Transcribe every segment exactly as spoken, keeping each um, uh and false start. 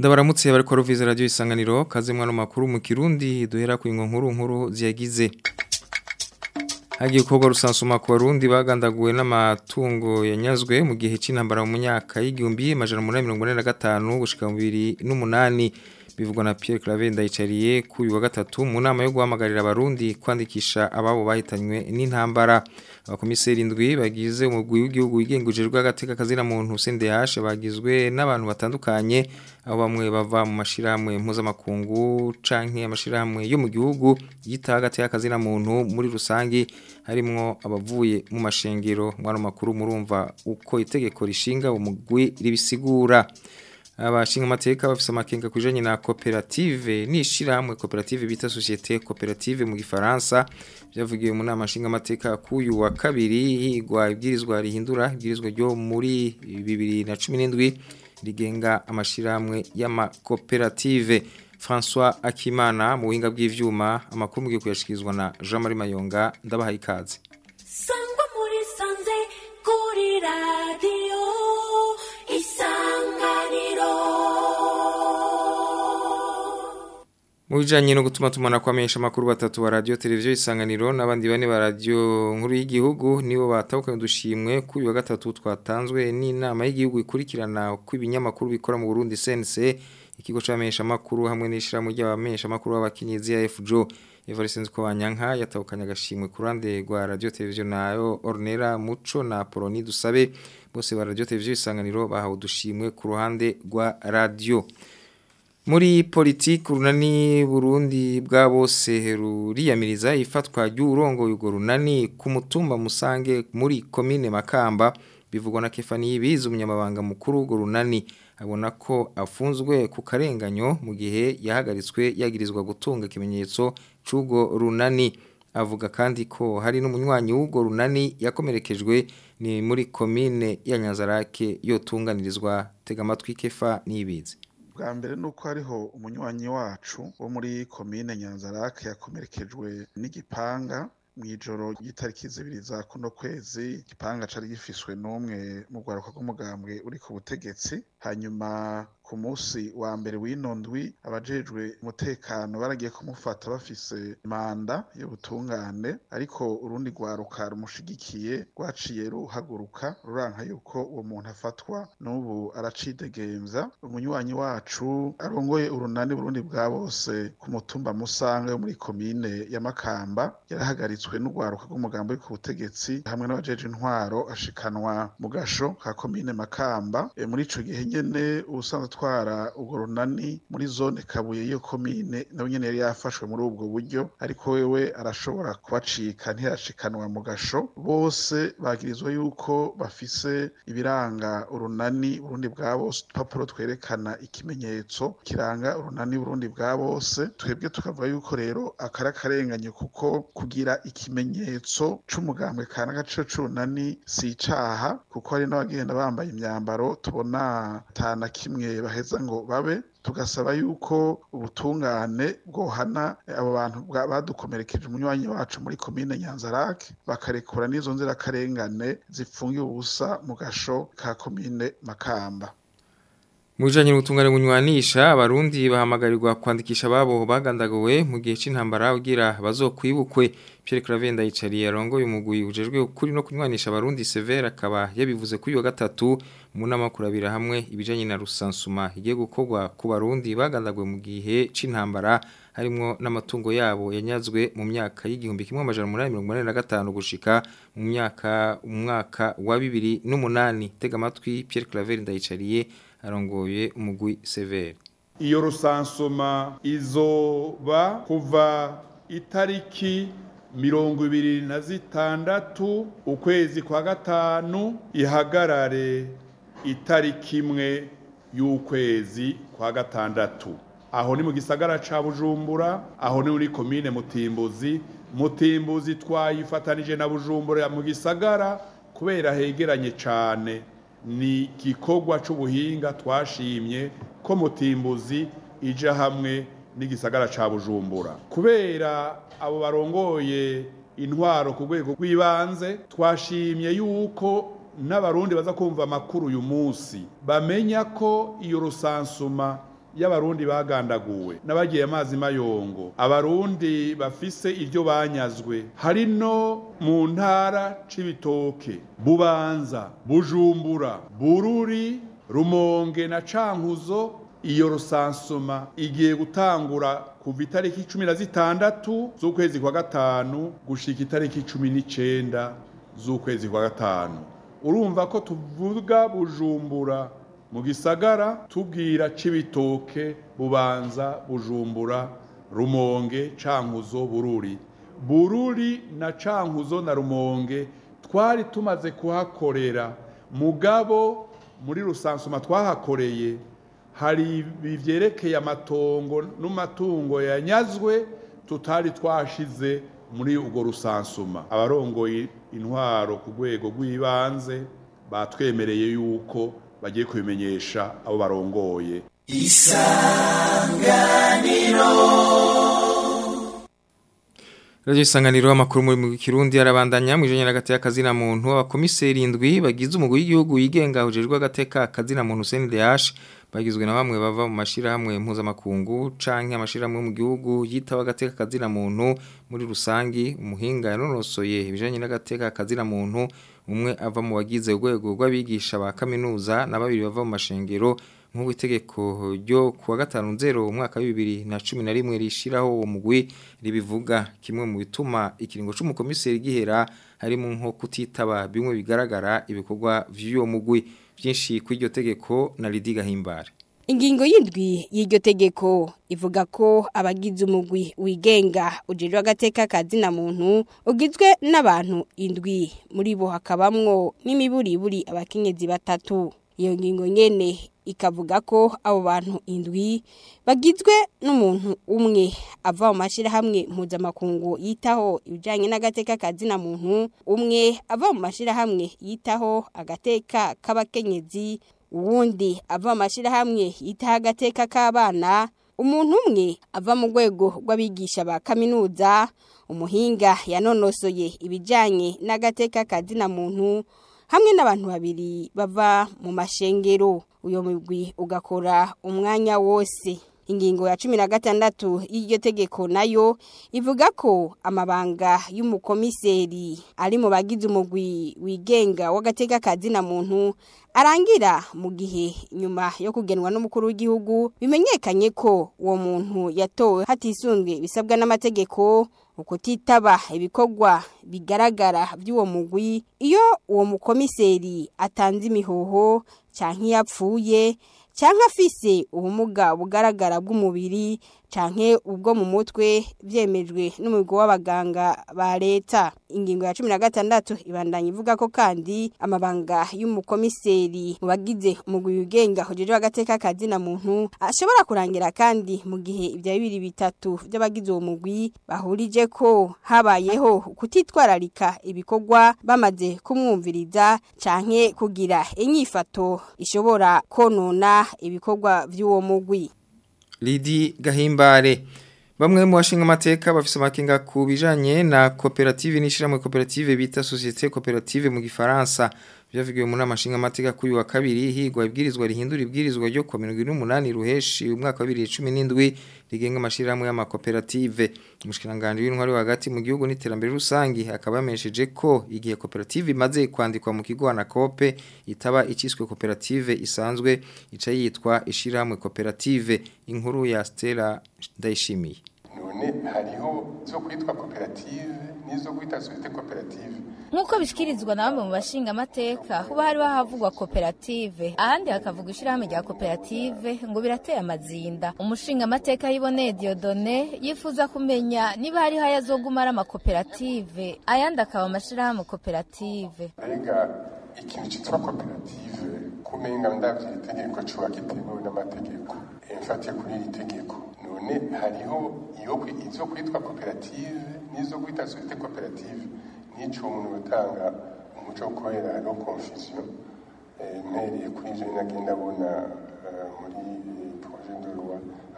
Ndabaramutse bariko ruviza radio Isanganiro kaze mwana makuru mu Kirundi duhera ku ingo nkuru nkuru ziyagize. Hagiye kuba rusansuma ku Barundi bagandaguwe n'amatungo yanyazwe mu gihe c'intambara mu myaka y'igihumbi amajana umunani mirongo ine na gatanu gushika mu bibiri n'umunani bivugwa na Pierre Claver Ndayicariye ku uyu wa gatatu mu nama yo guhamagarira Abarundi kwandikisha ababo bahitanywe n'intambara. Abakomiseri indwi bagize umugwi w'igihugu wigengujejwe agateka kazina muntu C N D H bagizwe n'abantu batandukanye aho bamwe bava mu mashiramwe mpuzamakungu canke amashiramwe yo mu gihugu yita agateka kazina muntu muri rusangi harimwo abavuye mu mashengero mwana makuru murumva uko itegeko rishinga umugwi ribisigura. Abashinga amateka bafise amakenga kujanye na koperative nishiramwe koperative bita societe koperative mu gifaransa byavugiye mu nama nshinga amateka kuyu wa kabiri higwa ibwirizwa rihindura ibwirizwa ryo muri bibiri na cumi n'indwi rigenga amashiramwe y'ama koperative. François Akimana mu buhinga bw'ivyuma amakuru mugiye kuyashikizwa na Jean Marie Mayonga ndabaha ikaze. Sangwa muri sanze kuri radio Isanganiro. Mujanye no gutuma tumana kwamenyesha makuru batatu wa radio televiziyo Isanganiro n'abandi bane ba radio nkuru y'igihugu nibo batawukanye dushimwe kuri wa gatatu twatanzwe n'inama y'igihugu ikurikirana kw'ibinyamakuru bikora mu Burundi C N C ikigo c'amenyesha makuru hamwe n'ishira mu ry'abamenyesha makuru b'abakinyizi ya F J O. Evariste Nzikobanyanka yatawukanye agashimwe ku ruhande rwa radio televiziyo nayo Ornera Muco na Poloni Dusabe bose ba radio televiziyo Isanganiro bahawe dushimwe ku ruhande rwa radio. Muri politiki runani Burundi bwa bose ruriyamiriza ifatwa ry'urongo yugo runani ku mutumba Musange muri commune Makamba bivugwa na Kefani Ibiza umunyamabanga mukuru go runani abona ko afunzwe ku karenganyo mu gihe yahagaritswe yagirizwa gutunga ikimenyetso c'ugo runani. Avuga kandi ko hari n'umunywanyi w'ugo runani yakomerekejwe ni muri commune ya Nyanzarake yotunganirizwa tega amatwi Kefa Nibizi. Bwa mbere nuko hariho umunywanyi wacu wo muri komine Nyanzarake yakomerekejwe n'igipanga mwijoro y'itariki zibiri za kuno kwezi. Igipanga cari gifiswe n'umwe mu rwaruka rw'umugambwe uri ku butegetsi. Hanyuma ku munsi wa mbere w'inondwi abajejwe umutekano baragiye kumufata bafise manda y'ubutungane ariko urundi rwaruka rumushigikiye rwaciye ruhaguruka ruranka yuko uwo muntu afatwa n'ubu aracidegemvya. Umunywanyi wacu arongoye urunani Burundi bwa bose ku mutumba Musange muri komine ya Makamba yarahagaritswe n'urwaruka rw'umugambo uri ku butegetsi hamwe n'abajeje intwaro ashikanwa mu gasho ka komine Makamba. E, muri ico gihe nyene ubusanzwe twara urwo runani muri zone Kabuye iyo komine nawe nyene yari yafashwe muri ubwo buryo ariko wewe arashobora kubacika ntiyashikanwa mu gasho. Bose bagirizwa yuko bafise ibiranga urunani Burundi bwa bose papuro twerekana ikimenyetso kiranga urunani Burundi bwa bose. Twebwe tukavuga yuko rero akarakarenganyo kuko kugira ikimenyetso c'umugambwe kanaka cyo c'urunani si icaha kuko hari n'abagenda bambaye imyambaro tubona tana kimwe baheza ngo babe. Tugasaba yuko ubutungane bwohana abo bantu badukomerekeje umunywanyi wacu muri komine Nyanzarake bakarekura n'izo nzira karengane zifungiye ubusa mu gasho ka komine Makamba. Mujanye n'ubutungane bunywanisha Abarundi bahamagarirwa kwandikisha babo bagandagowe mu gihe c'intambara ugira bazokwibukwe. Pierre Claver Ndayicariye arongoye umugwi ujejwe ukuri no kunywanisha Abarundi Severe akaba yabivuze kuri wa gatatu mu nama kurabira hamwe ibijanye na rusansuma igiye gukorwa ku Barundi bagandagwe mu gihe c'intambara harimwo n'amatungo yabo yanyazwe mu myaka y'igihumbi kimwe amajana umunani mirongo ine na gatanu gushika mu myaka umwaka wa bibiri n'umunani. Tega amatwi Pierre Claver Ndayicariye arongoye umugwi Severe. Iyo rusansuma izoba kuva itariki mirongo ibiri na zitandatu ukwezi kwa gatanu ihagarare itariki imwe y'ukwezi kwa gatandatu. Aho ni mu gisagara ca Bujumbura, aho ni muri komine Mutimbuzi. Mutimbuzi twayifatanije na Bujumbura mu gisagara kubera hegeranye cane. Ni gikorwa c'ubuhinga twashimye ko Mutimbuzi ija hamwe n'igisagara ca Bujumbura. Kubera abo barongoye intwaro ku rwego rw'ibanze twashimye yuko n'abarundi baza kumva amakuru uyu munsi bamenya ko iyo rusansuma y'abarundi bagandaguwe n'abagiye amazi mayongo, abarundi bafise iryo banyazwe hari no mu ntara Cibitoke, Bubanza, Bujumbura, Bururi, Rumonge na Cankuzo. Iyo rusansoma igiye gutangura kuva itariki cumi na zitandatu z'ukwezi kwa gatanu gushika itariki cumi n'icenda z'ukwezi kwa gatanu. Urumva ko tuvuga Bujumbura mu gisagara, tubwira Cibitoke, Bubanza, Bujumbura, Rumonge, Cankuzo, Bururi. Bururi na Cankuzo na Rumonge twari tumaze kuhakorera, mugabo muri rusansoma twahakoreye hari bivyerekeye amatongo n'amatungo yanyazwe tutari twashize muri ubwo rusansuma. Abarongoye intwaro ku rwego rw'ibanze batwemereye yuko bagiye kubimenyesha abo barongoye. Isanganiro Radio Isanganiro amakuru muri Kirundi arabandanya mu ijanye n'agateka kazina muntu. Abakomiseri indwi bagize umugwi w'igihugu yigenga ujejwe agateka kazina muntu C N D H bagizwe na bamwe bava mu mashirahamwe mpuzamakungu canke amashirahamwe mu gihugu yitaho agateka kazina muntu muri rusangi. Umuhinga yanonosoye ibijanye n'agateka kazina muntu, umwe ava mu bagize urwego rw'abigisha ba kaminuza na babiri bava mu mashengero, nk'uko itegeko ryo kuwa gatanu nzero umwaka wa bibiri na cumi na rimwe rishiraho uwo mugwi ribivuga. Kimwe mu bituma ikiringo c'umukomiseri gihera harimo nko kutitaba bimwe bigaragara ibikorwa vy'uwo mugwi. Byinshi ku iryo tegeko na Lidi Gahimbare. Ingingo y'indwi y'iryo tegeko ivuga ko abagize umugwi wigenga ujejwe agateka kazina muntu ugizwe n'abantu indwi, muri bo hakabamwo n'imiburiburi abakenyezi batatu. Iyo ngingo nyene ikavuga ko abo bantu indwi bagizwe n'umuntu umwe ava mu mashirahamwe mpuzamakungu yitaho ibijanye n'agateka kazina muntu, umwe ava mu mashirahamwe yitaho agateka k'abakenyezi, uwundi ava mu mashirahamwe yitaho agateka k'abana, umuntu umwe ava mu rwego rw'abigisha ba kaminuza, umuhinga yanonosoye ibijanye n'agateka kazina muntu, hamwe n'abantu babiri bava mu mashengero. Uyo mugwi ugakora umwanya wose. Ingingo ya cumi na gatandatu y'iryo tegeko nayo ivuga ko amabanga y'umukomiseri ari mu bagize umugwi wigenga w'agateka kazina muntu arangira mu gihe nyuma yo kugenwa n'umukuru w'igihugu bimenyekanye ko uwo muntu yatowe hatisunzwe bisabwa n'amategeko, ukutitaba ibikorwa bigaragara by'uwo mugwi. Iyo uwo mukomiseri atanze imihoho canke yapfuye canke afise ubumuga bugaragara bw'umubiri canke ubwo mu mutwe vyemejwe n'umugwi w'abaganga ba leta. Ingingo ya cumi na gatandatu ibandanya ivuga ko kandi amabanga y'umukomiseri mu bagize umugwi wigenga ujejwe agateka kazina muntu ashobora kurangira kandi mu gihe ibya bibiri bitatu by'abagize uwo mugwi bahurije ko habayeho kutitwararika ibikorwa bamaze kumwumviriza canke kugira inyifato ishobora konona ibikorwa by'uwo mugwi. Lidi Gahimbare. Bamwe mu bashinga amateka bafise amakinga ku bijanye na koperative n'ishiramwe koperative bita Société Coopérative mu Gifaransa. Byavugiwe mu nama nshinga amateka kuri wa kabiri higwa ibwirizwa rihindura ibwirizwa ryo ku mirongo ine n'umunani ruheshi umwaka wa bibiri na cumi n'indwi rigenga amashiramwe y'amakoperative. Umushikiranganje w'intwari hagati mu gihugu n'iterambere rusangi akaba yamenyesheje ko igihe koperative imaze kwandikwa mu kigo na kope itaba iciswe koperative isanzwe ica yitwa ishiramwe koperative. Inkuru ya Stella Ndayishimiye. None hariho zo kwitwa koperative nizo kwita société coopérative. Nkuko bishikirizwa na bamwe mu bashinga amateka kuba hari bahavugwa koperative ahandi hakavuga ishirahamwe rya koperative ngo birateye amazinda. Umushinga amateka yiboneye Dieudonné yifuza kumenya niba hari hayazogumara ama koperative ayandi akaba amashirahamwe koperative. Arega ikintu cyitwa koperative kumenga ndavye itegeko cyo akitemewe n'amategeko. Enfatiye kuri iri tegeko none hariho iyo izo kwitwa koperative nizo kwita société coopérative. Nico umuntu utanga umuco ukorera no confusion mpereye kuri je nagenda bona muri projet de loi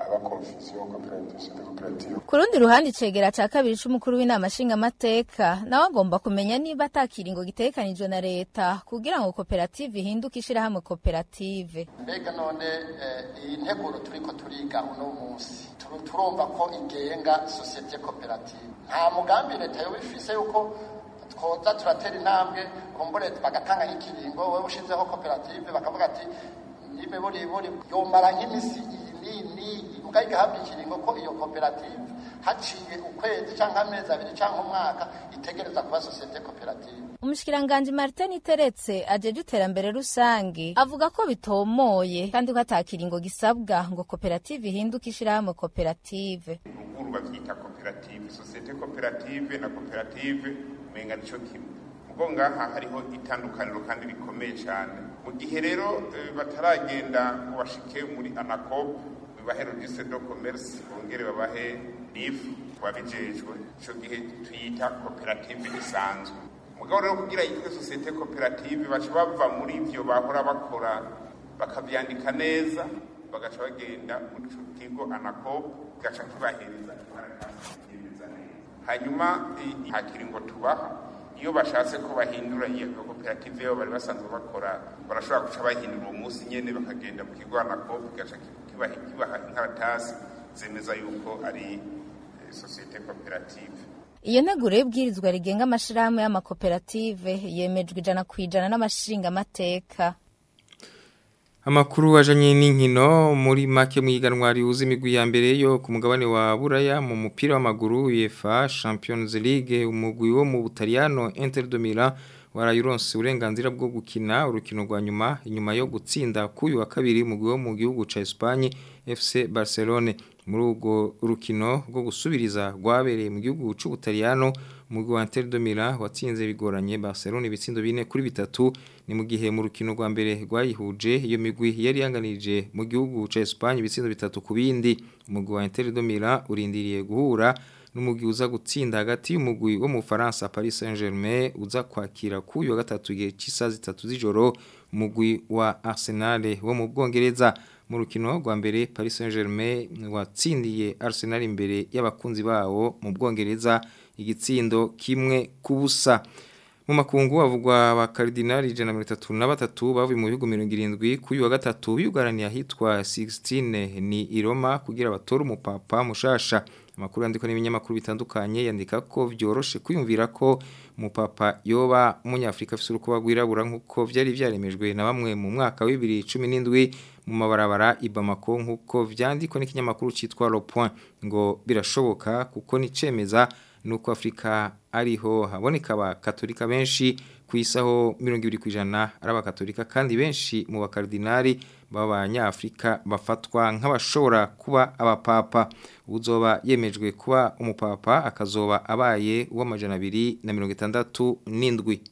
aba confusion coopérative de coopérative. Ku rundi ruhande icegera ca kabiri c'umukuru w'inama nshingamateka nawe agomba kumenya niba atakiringo gitegekanijwe na leta kugira ngo koperative ihinduke ishirahamwe koperative. Mbega none iyi nteguro turiko turiga uno munsi turumva ko igenga societe coopérative, nta mugambi leta yo bifise yuko twoza turatera intambwe kumbure bagatanga nk'ikiringo wewe ushizeho coopérative bakavuga ati nibe buri buri yomara nk'imisi iyi ni mugaye gahabwa ikiringo ko iyo coopérative haciye ukwezi canke amezi abiri canke umwaka itegereza kuba societe coopérative. Umushikiranganje Martin Teretse ajeje iterambere rusangi avuga ko bitomoye kandi ko atakiringo gisabwa ngo coopérative ihinduke ishirahamwe coopérative. Urumva vyita coopérative, societe coopérative na coopérative menga nico kimwe. Mugo ngaha hariho itandukaniro kandi rikomeye cyane. Mu gihe rero e, bataragenda kubashike muri ANACOP bibahe registre de commerce bongere babahe N I F wabijejwe ico gihe tuyita coopérative isanzwe. Mugabo rero kugira yitwe societe coopérative baca bava muri ivyo bahora bakora bakavyandika neza bagaca bagenda mu kigo ANACOP gaca kibahereza ibarakasa hanyuma hakiringo tubaha iyo bashatse ko bahindura iyo coopérative yo bari basanzwe bakora barashobora guca bahindura uwo munsi nyene bakagenda mu kigo ANACOP gaca kibaha kibaha inkaratasi zemeza yuko ari societe coopérative. Iyo nteguro y'ibwirizwa rigenga amashirahamwe y'amakoperative yemejwe ijana kwijana n'amashinga amateka. Amakuru ajanye n'inkino muri make mwiganwa rihuza imigwi ya mbere yo ku mugabane wa Buraya mu mupira w'amaguru UEFA Champions League umugwi wo mu Butaliyano Inter de Milan warayironse uburenganzira bwo gukina urukino rwa nyuma inyuma yo gutsinda kuyu wa kabiri mu wo mu gihugu ca Espagne F C Barcelona. Muri urwo rukino rwo gusubiriza rwabereye mu gihugu c'u Butaliyano umugwi wa Inter de Milan watsinze bigoranye Barcelona ibitsindo bine kuri bitatu. Ni mu gihe mu rukino rwa mbere rwayihuje iyo migwi yari yanganije mu gihugu ca Espagne ibitsindo bitatu ku bindi. Umugwi wa Inter de Milan urindiriye guhura n'umugwi uza gutsinda hagati y'umugwi wo mu Faransa Paris Saint-Germain uza kwakira kuyu wa gatatu igihe c'isaha zitatu z'ijoro umugwi wa Arsenal wo mu Bwongereza. Mu rukino rwa mbere Paris Saint-Germain watsindiye Arsenal imbere y'abakunzi bawo mu Bwongereza igitsindo kimwe kubusa. Mu makungu havugwa ba Cardinal ijana na mirongo itatu na batatu bavuye mu bihugu mirongo irindwi kuyu wa gatatu yugaraniye ahitwa sixteen ni i Roma kugira batore umupapa mushasha. Amakuru yandikwa n'ibinyamakuru bitandukanye yandika ko vyoroshe kwiyumvira ko umupapa yoba umunyafrika afise urukuba rwirabura nkuko vyari vyaremejwe na bamwe mu mwaka wa bibiri na cumi n'indwi mu mabarabara i Bamako nkuko vyandikwa n'ikinyamakuru citwa Le Point ngo birashoboka kuko nicemeza nuko Afrika ariho haboneka aba katolika benshi kwisaho mirongo ibiri kwijana ari abakatolika kandi benshi mu bakardinali b'abanyafrika bafatwa nk'abashobora kuba abapapa. Uzoba yemejwe kuba umupapa akazoba abaye uw'amajana abiri na mirongo itandatu n'indwi.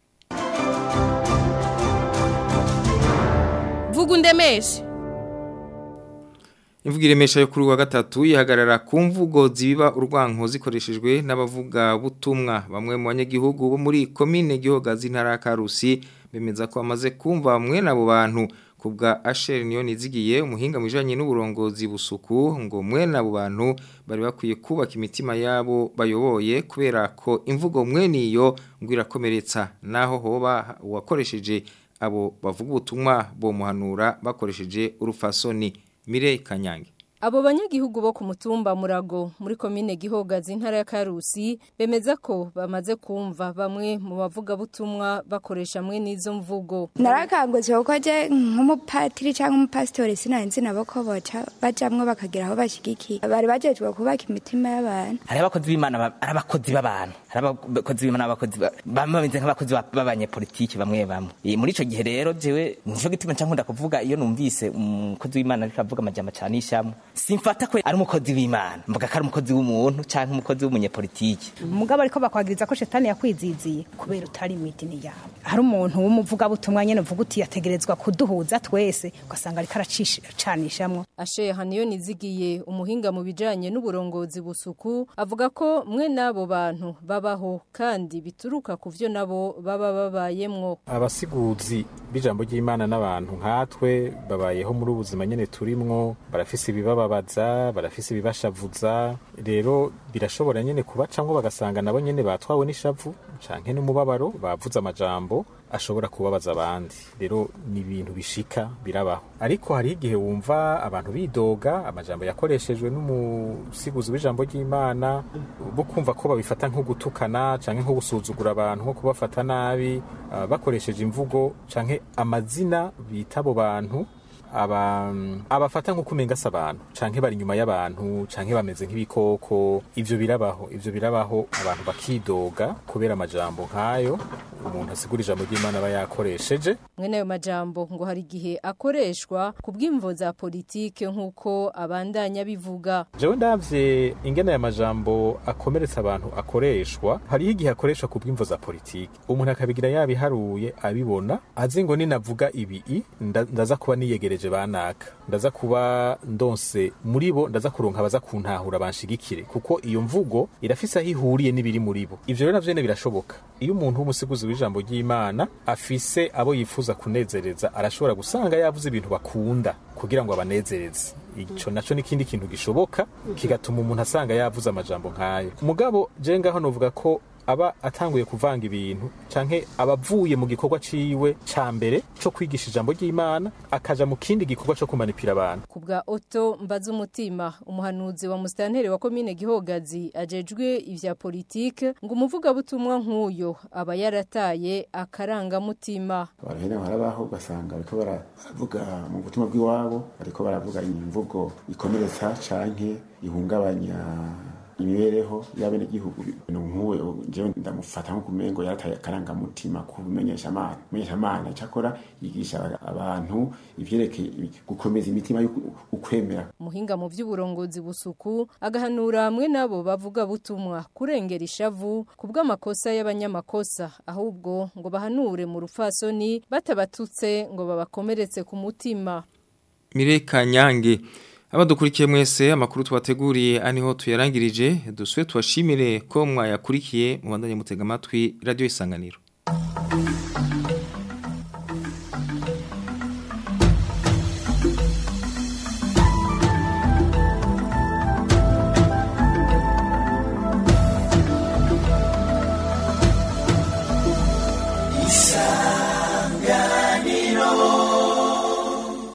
Vugundemeshe Imvugo iremesha yo kuri wa gatatu yihagarara ku mvugo zibiba urwanko zikoreshejwe n'abavuga butumwa. Bamwe mu banyagihugu bo muri komine Gihogazi ntara ya Karusi bemeza ko amaze kumva mwe nabo bantu kubwa Asher niyo nizigiye umuhinga mujanye n'uburongozi busuku ngo mwe nabo bantu bari bakwiye kubaka imitima yabo bayoboye kubera ko imvugo mwe niyo ngwira komeretsa naho hoba wakoresheje abo bavuga ubutumwa bo muhanura bakoresheje urufasoni. Mire Kanyange. Abo banyagihugu bo ku mutumba Murago muri komine Gihogazi intara ya Karusi bemeza ko bamaze kumva bamwe mu bavuga butumwa bakoresha mwe nizo mvugo. Narakangutse uko je nk'umupatiri cyangwa umupastori sinanzi nabo ko boca bajamwe bakagira aho bashigiki. Bari bajejwe kubaka imitima y'abantu. Hari abakozi b'Imana ari abakozi b'abantu. Hari abakozi b'Imana abakozi bameze nk'abakozi b'abanye politiki bamwe bamwe. Muri ico gihe rero jewe nico gituma cyankunda kuvuga iyo numvise umukozi w'Imana ariko avuga amajambo cyane ishamwe. Simfata ko ari umukozi w'Imana mvuga ko ari umukozi w'umuntu canke umukozi w'umunyepolitiki. Umugabo ariko bakwagiriza ko shetani yakwiziziye kubera utari imidini yawe. Hari umuntu w'umuvuga butumwa nyene uvuga uti yategerezwa kuduhuza twese ugasanga ariko aracishanishamwe. Ashe haniyo nizigiye umuhinga mu bijanye n'uburongozi busuku avuga ko mwe nabo bantu babaho kandi bituruka kuvyo nabo baba babayemwo. Abasiguzi bijambo ry'Imana n'abantu nkatwe babayeho muri ubuzima nyene turimwo barafise ibibaba ibibababaza barafise ibibashavuza rero birashobora nyene kubacamwo bagasanga nabo nyene batwawe n'ishavu canke n'umubabaro bavuze amajambo ashobora kubabaza abandi rero ni ibintu bishika birabaho ariko hari igihe wumva abantu bidoga amajambo yakoreshejwe n'umusiguzi w'ijambo ry'Imana bo kumva ko babifata nko gutukana canke nko gusuzugura abantu nko kubafata nabi uh, bakoresheje imvugo canke amazina bita abo bantu aba abafata nko kumenga sabantu canke bari nyuma y'abantu canke bameze nk'ibikoko ivyo birabaho ivyo birabaho abantu bakidoga kubera amajambo nkayo umuntu asigura ijambo ry'Imana aba yakoresheje mwene ayo majambo ngo hari igihe akoreshwa ku bw'imvo za politike nk'uko abandanya bivuga jewe ndavye ingene aya majambo akomeretsa abantu akoreshwa hari igihe akoreshwa ku bw'imvo za politike umuntu akabigira yabiharuye abibona azi ngo ninavuga ibi ndaza kuba niyegereje banaka ndaza kuba ndonse muri bo ndaza kuronka abaza kuntahura banshigikire kuko iyo mvugo irafise aho ihuriye n'ibiri muri bo ivyo rero navyo birashoboka iyo umuntu w'umusiguzi w'ijambo ry'Imana afise abo yifuza kunezereza arashobora gusanga yavuze ibintu bakunda kugira ngo abanezereze ico naco n'ikindi kintu gishoboka kigatuma umuntu asanga yavuze amajambo nkayo mugabo je ngaho novuga ko aba atanguye kuvanga ibintu canke abavuye mu gikorwa ciwe ca mbere co kwigisha ijambo ry'Imana akaja mu kindi gikorwa co kumanipira abantu kubwa Otto Mbaza umutima umuhanuzi wa mustantere wa komine Gihogazi ajejwe ivya politique ngo umuvuga butumwa nk'uyo aba yarataye akaranga mutima barahera barabaho gasanga ariko baravuga mu butumwa bw'iwabo ariko baravuga imvugo ikomeretsa canke ihungabanya imibereho y'abene gihugu n'umwe je ndamufata nko kumengo yarataye karanga mutima kumenyesha amana menyesha amana cyakora yigisha abantu ivyerekeye gukomeza imitima yo ukwemera muhinga mu vy'uburongozi busuku agahanura hamwe nabo bavuga butumwa kurengera ishavu kubw'amakosa y'abanyamakosa ahubwo ngo bahanure mu rufasoni batabatutse ngo babakomeretse ku mutima Mireka Nyange abadukurikiye mwese amakuru twateguriye aniho tuyarangirije duswe twashimire ko mwayakurikiye mu bandanye mutega amatwi radio Isanganiro